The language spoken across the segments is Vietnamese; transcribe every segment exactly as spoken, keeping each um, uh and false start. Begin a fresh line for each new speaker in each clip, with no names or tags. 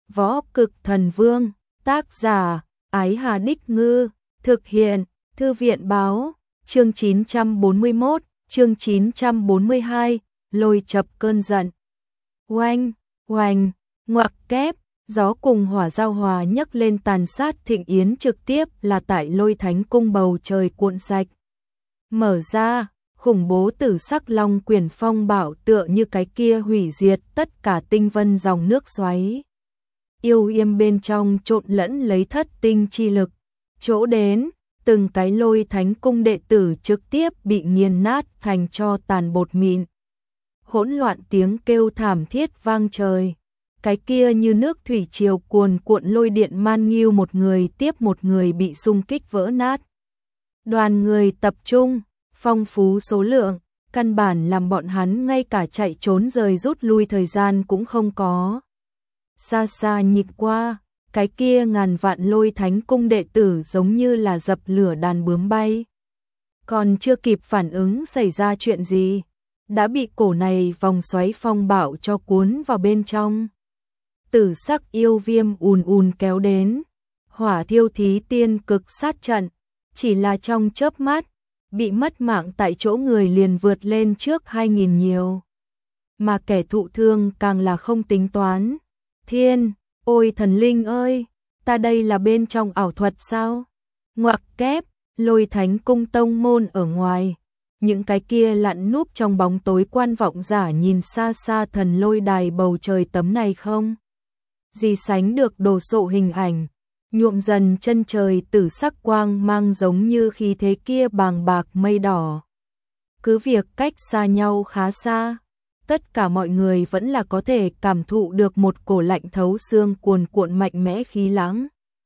Võ Cực Thần Vương, tác giả, Ái Hà Đích Ngư, thực hiện, Thư viện Báo, chương chín trăm bốn mươi mốt, chương chín trăm bốn mươi hai, lôi chập cơn giận. Oanh, oanh, ngoặc kép, gió cùng hỏa giao hòa nhấc lên tàn sát thịnh yến trực tiếp là tại Lôi Thánh Cung bầu trời cuộn sạch. Mở ra, khủng bố tử sắc long quyển phong bạo tựa như cái kia hủy diệt tất cả tinh vân dòng nước xoáy. Yêu yêm bên trong trộn lẫn lấy thất tinh chi lực, chỗ đến, từng cái Lôi Thánh Cung đệ tử trực tiếp bị nghiền nát thành cho tàn bột mịn. Hỗn loạn tiếng kêu thảm thiết vang trời, cái kia như nước thủy triều cuồn cuộn lôi điện man nghiêu một người tiếp một người bị xung kích vỡ nát. Đoàn người tập trung, phong phú số lượng, căn bản làm bọn hắn ngay cả chạy trốn rời rút lui thời gian cũng không có. Xa xa nhìn qua, cái kia ngàn vạn Lôi Thánh Cung đệ tử giống như là dập lửa đàn bướm bay. Còn chưa kịp phản ứng xảy ra chuyện gì, đã bị cổ này vòng xoáy phong bạo cho cuốn vào bên trong. Tử sắc yêu viêm ùn ùn kéo đến, hỏa thiêu thí tiên cực sát trận, chỉ là trong chớp mắt, bị mất mạng tại chỗ người liền vượt lên trước hai nghìn nhiều. Mà kẻ thụ thương càng là không tính toán. Thiên, ôi thần linh ơi, ta đây là bên trong ảo thuật sao? Ngoặc kép, Lôi Thánh Cung tông môn ở ngoài. Những cái kia lặn núp trong bóng tối quan vọng giả nhìn xa xa thần lôi đài bầu trời tấm này không? Gì sánh được đồ sộ hình ảnh, nhuộm dần chân trời tử sắc quang mang giống như khí thế kia bàng bạc mây đỏ. Cứ việc cách xa nhau khá xa, tất cả mọi người vẫn là có thể cảm thụ được một cổ lạnh thấu xương cuồn cuộn mạnh mẽ khí lãng.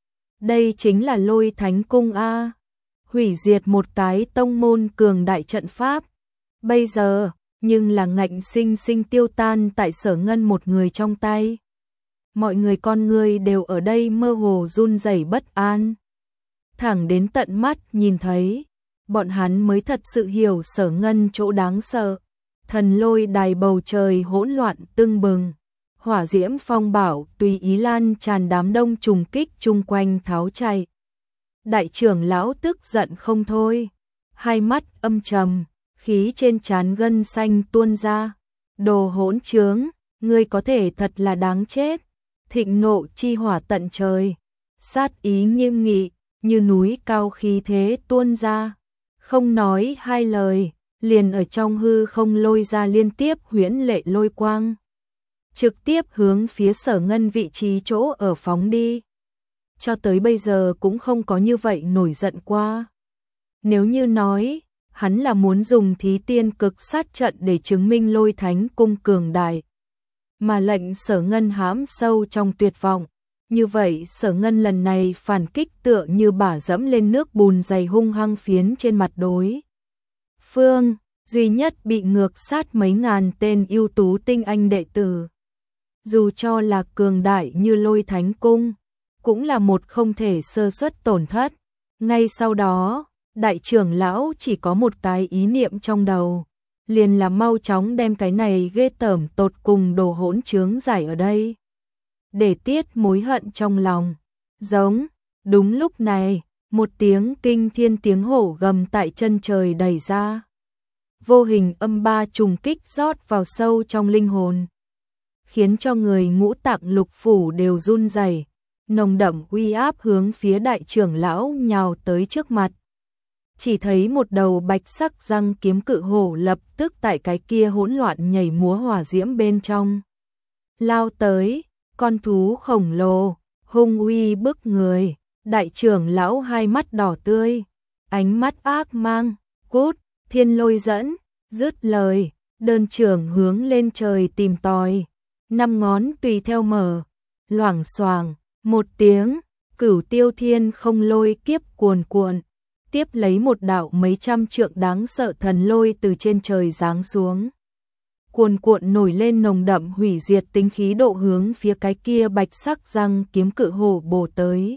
Đây chính là Lôi Thánh Cung A, hủy diệt một cái tông môn cường đại trận pháp. Bây giờ, nhưng là ngạnh sinh sinh tiêu tan tại Sở Ngân một người trong tay. Mọi người con người đều ở đây mơ hồ run rẩy bất an. Thẳng đến tận mắt nhìn thấy, bọn hắn mới thật sự hiểu Sở Ngân chỗ đáng sợ. Thần lôi đài bầu trời hỗn loạn tưng bừng, hỏa diễm phong bảo tùy ý lan tràn đám đông trùng kích chung quanh tháo chạy. Đại trưởng lão tức giận không thôi, hai mắt âm trầm, khí trên trán gân xanh tuôn ra. Đồ hỗn trướng, ngươi có thể thật là đáng chết. Thịnh nộ chi hỏa tận trời, sát ý nghiêm nghị, như núi cao khí thế tuôn ra. Không nói hai lời, liền ở trong hư không lôi ra liên tiếp huyễn lệ lôi quang. Trực tiếp hướng phía Sở Ngân vị trí chỗ ở phóng đi. Cho tới bây giờ cũng không có như vậy nổi giận qua. Nếu như nói, hắn là muốn dùng thí tiên cực sát trận để chứng minh Lôi Thánh Cung cường đại, mà lệnh Sở Ngân hãm sâu trong tuyệt vọng. Như vậy Sở Ngân lần này phản kích tựa như bả dẫm lên nước bùn dày hung hăng phiến trên mặt đối phương, duy nhất bị ngược sát mấy ngàn tên ưu tú tinh anh đệ tử. Dù cho là cường đại như Lôi Thánh Cung, cũng là một không thể sơ suất tổn thất. Ngay sau đó, đại trưởng lão chỉ có một cái ý niệm trong đầu, liền là mau chóng đem cái này ghê tởm tột cùng đồ hỗn trướng giải ở đây, để tiết mối hận trong lòng. Giống, đúng lúc này, một tiếng kinh thiên tiếng hổ gầm tại chân trời đẩy ra. Vô hình âm ba trùng kích rót vào sâu trong linh hồn, khiến cho người ngũ tạng lục phủ đều run rẩy. Nồng đậm uy áp hướng phía đại trưởng lão nhào tới trước mặt. Chỉ thấy một đầu bạch sắc răng kiếm cự hổ lập tức tại cái kia hỗn loạn nhảy múa hỏa diễm bên trong lao tới, con thú khổng lồ, hung uy bức người. Đại trưởng lão hai mắt đỏ tươi, ánh mắt ác mang, cút, thiên lôi dẫn, dứt lời, đơn trưởng hướng lên trời tìm tòi, năm ngón tùy theo mở, loảng xoảng, một tiếng, cửu tiêu thiên không lôi kiếp cuồn cuộn, tiếp lấy một đạo mấy trăm trượng đáng sợ thần lôi từ trên trời giáng xuống. Cuồn cuộn nổi lên nồng đậm hủy diệt tính khí độ hướng phía cái kia bạch sắc răng kiếm cự hổ bổ tới.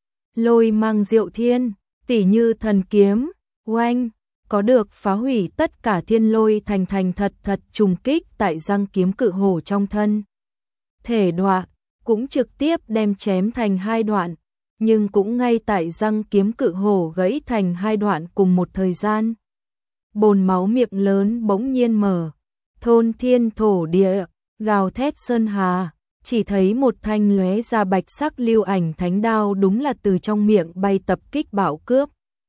Lôi mang diệu thiên, tỉ như thần kiếm, oanh, có được phá hủy tất cả thiên lôi thành thành thật thật trùng kích tại răng kiếm cự hổ trong thân. Thể đọa, cũng trực tiếp đem chém thành hai đoạn, nhưng cũng ngay tại răng kiếm cự hổ gãy thành hai đoạn cùng một thời gian. Bồn máu miệng lớn bỗng nhiên mở, thôn thiên thổ địa, gào thét sơn hà, chỉ thấy một thanh lóe ra bạch sắc lưu ảnh thánh đao đúng là từ trong miệng bay tập kích bạo cướp.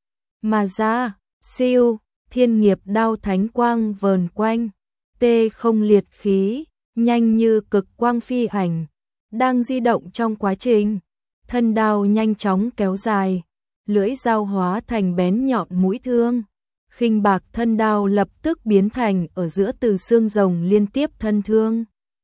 Mà ra, siêu, thiên nghiệp đao thánh quang vờn quanh, tê không liệt khí, nhanh như cực quang phi ảnh, đang di động trong quá trình, thân đao nhanh chóng kéo dài, lưỡi dao hóa thành bén nhọn mũi thương. Khinh bạc thân đao lập tức biến thành ở giữa từ xương rồng liên tiếp thân thương.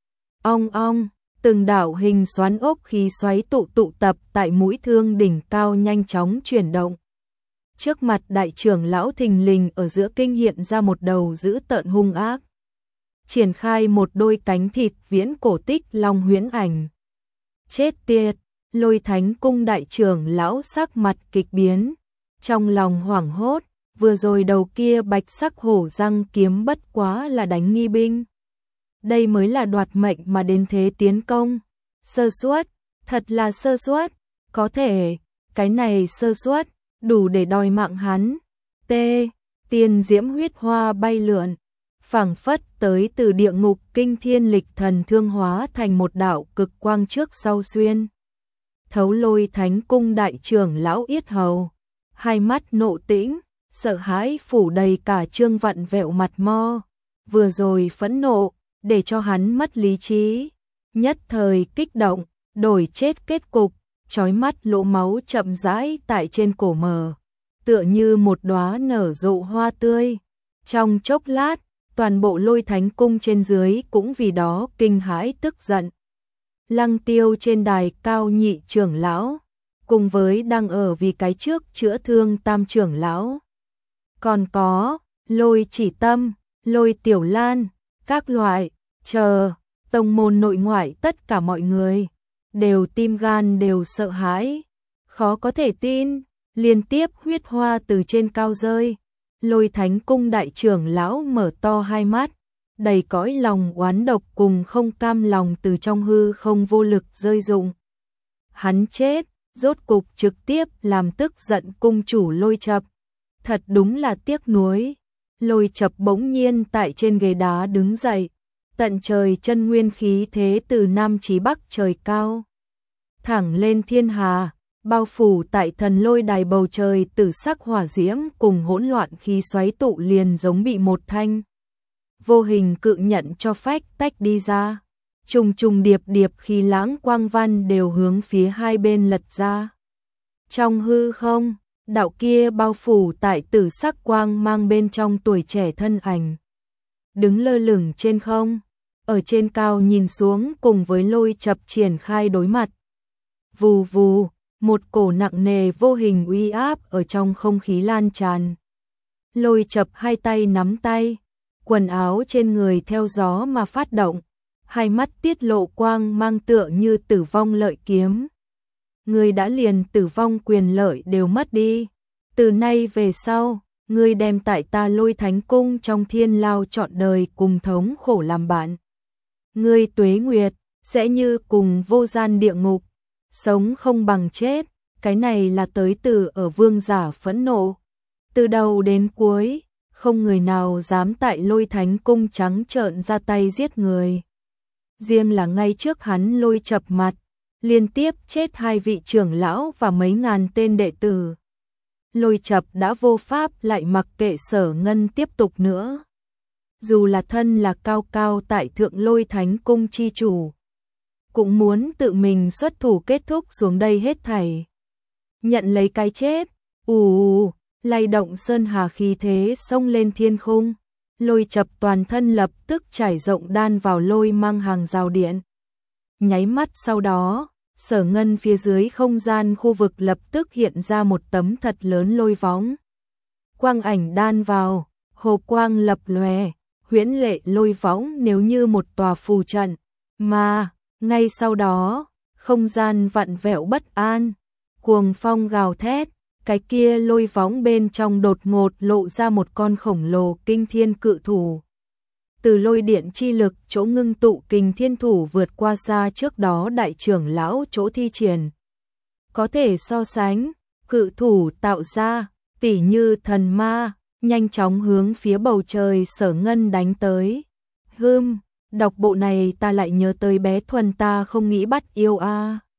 Ong ong, từng đạo hình xoắn ốc khí xoáy tụ tụ tập tại mũi thương đỉnh cao nhanh chóng chuyển động. Trước mặt đại trưởng lão thình lình ở giữa kinh hiện ra một đầu dữ tợn hung ác. Triển khai một đôi cánh thịt viễn cổ tích long huyễn ảnh. Chết tiệt, Lôi Thánh cung đại trưởng lão sắc mặt kịch biến, trong lòng hoảng hốt. Vừa rồi đầu kia bạch sắc hổ răng kiếm bất quá là đánh nghi binh. Đây mới là đoạt mệnh mà đến thế tiến công. Sơ suất, thật là sơ suất, có thể, cái này sơ suất, đủ để đòi mạng hắn. T. Tiền diễm huyết hoa bay lượn, phảng phất tới từ địa ngục kinh thiên lịch thần thương hóa thành một đạo cực quang trước sau xuyên. Thấu Lôi Thánh cung đại trưởng lão yết hầu, hai mắt nộ tĩnh. Sợ hãi phủ đầy cả trương vặn vẹo mặt mo, vừa rồi phẫn nộ, để cho hắn mất lý trí, nhất thời kích động, đổi chết kết cục, chói mắt lỗ máu chậm rãi tại trên cổ mờ, tựa như một đóa nở rộ hoa tươi. Trong chốc lát, toàn bộ Lôi Thánh cung trên dưới cũng vì đó kinh hãi tức giận. Lăng Tiêu trên đài cao nhị trưởng lão, cùng với đang ở vì cái trước chữa thương tam trưởng lão. Còn có, Lôi Chỉ Tâm, Lôi Tiểu Lan, các loại, chờ, tông môn nội ngoại tất cả mọi người, đều tim gan đều sợ hãi, khó có thể tin, liên tiếp huyết hoa từ trên cao rơi. Lôi Thánh cung đại trưởng lão mở to hai mắt, đầy cõi lòng oán độc cùng không cam lòng từ trong hư không vô lực rơi rụng. Hắn chết, rốt cục trực tiếp làm tức giận cung chủ Lôi Chập. Thật đúng là tiếc nuối. Lôi Chập bỗng nhiên tại trên ghế đá đứng dậy, tận trời chân nguyên khí thế từ nam chí bắc trời cao, thẳng lên thiên hà, bao phủ tại thần lôi đài bầu trời tử sắc hỏa diễm cùng hỗn loạn khí xoáy tụ liền giống bị một thanh vô hình cự nhận cho phách tách đi ra. Trùng trùng điệp điệp khí lãng quang văn đều hướng phía hai bên lật ra. Trong hư không, đạo kia bao phủ tại tử sắc quang mang bên trong tuổi trẻ thân ảnh, đứng lơ lửng trên không, ở trên cao nhìn xuống cùng với Lôi Chập triển khai đối mặt. Vù vù, một cổ nặng nề vô hình uy áp ở trong không khí lan tràn. Lôi Chập hai tay nắm tay, quần áo trên người theo gió mà phát động, hai mắt tiết lộ quang mang tựa như tử vong lợi kiếm. Ngươi đã liền tử vong quyền lợi đều mất đi. Từ nay về sau, ngươi đem tại ta Lôi Thánh cung trong thiên lao trọn đời cùng thống khổ làm bạn. Ngươi tuế nguyệt, sẽ như cùng vô gian địa ngục, sống không bằng chết, cái này là tới từ ở vương giả phẫn nộ. Từ đầu đến cuối, không người nào dám tại Lôi Thánh cung trắng trợn ra tay giết người. Riêng là ngay trước hắn Lôi Chập mặt, liên tiếp chết hai vị trưởng lão và mấy ngàn tên đệ tử. Lôi Chập đã vô pháp lại mặc kệ Sở Ngân tiếp tục nữa. Dù là thân là cao cao tại thượng Lôi Thánh cung chi chủ, cũng muốn tự mình xuất thủ kết thúc xuống đây hết thảy. Nhận lấy cái chết, ù ù, lay động sơn hà khí thế xông lên thiên khung. Lôi Chập toàn thân lập tức trải rộng đan vào lôi mang hàng rào điện. Nháy mắt sau đó, Sở Ngân phía dưới không gian khu vực lập tức hiện ra một tấm thật lớn lôi võng. Quang ảnh đan vào, hồ quang lập lòe, huyễn lệ lôi võng nếu như một tòa phù trận, mà ngay sau đó, không gian vặn vẹo bất an, cuồng phong gào thét, cái kia lôi võng bên trong đột ngột lộ ra một con khổng lồ kinh thiên cự thủ. từ lôi điện chi lực chỗ ngưng tụ kình thiên thủ vượt qua xa trước đó đại trưởng lão chỗ thi triển. Có thể so sánh, cự thủ tạo ra, tỉ như thần ma, nhanh chóng hướng phía bầu trời Sở Ngân đánh tới. Hưm, đọc bộ này ta lại nhớ tới bé Thuần ta không nghĩ bắt yêu a.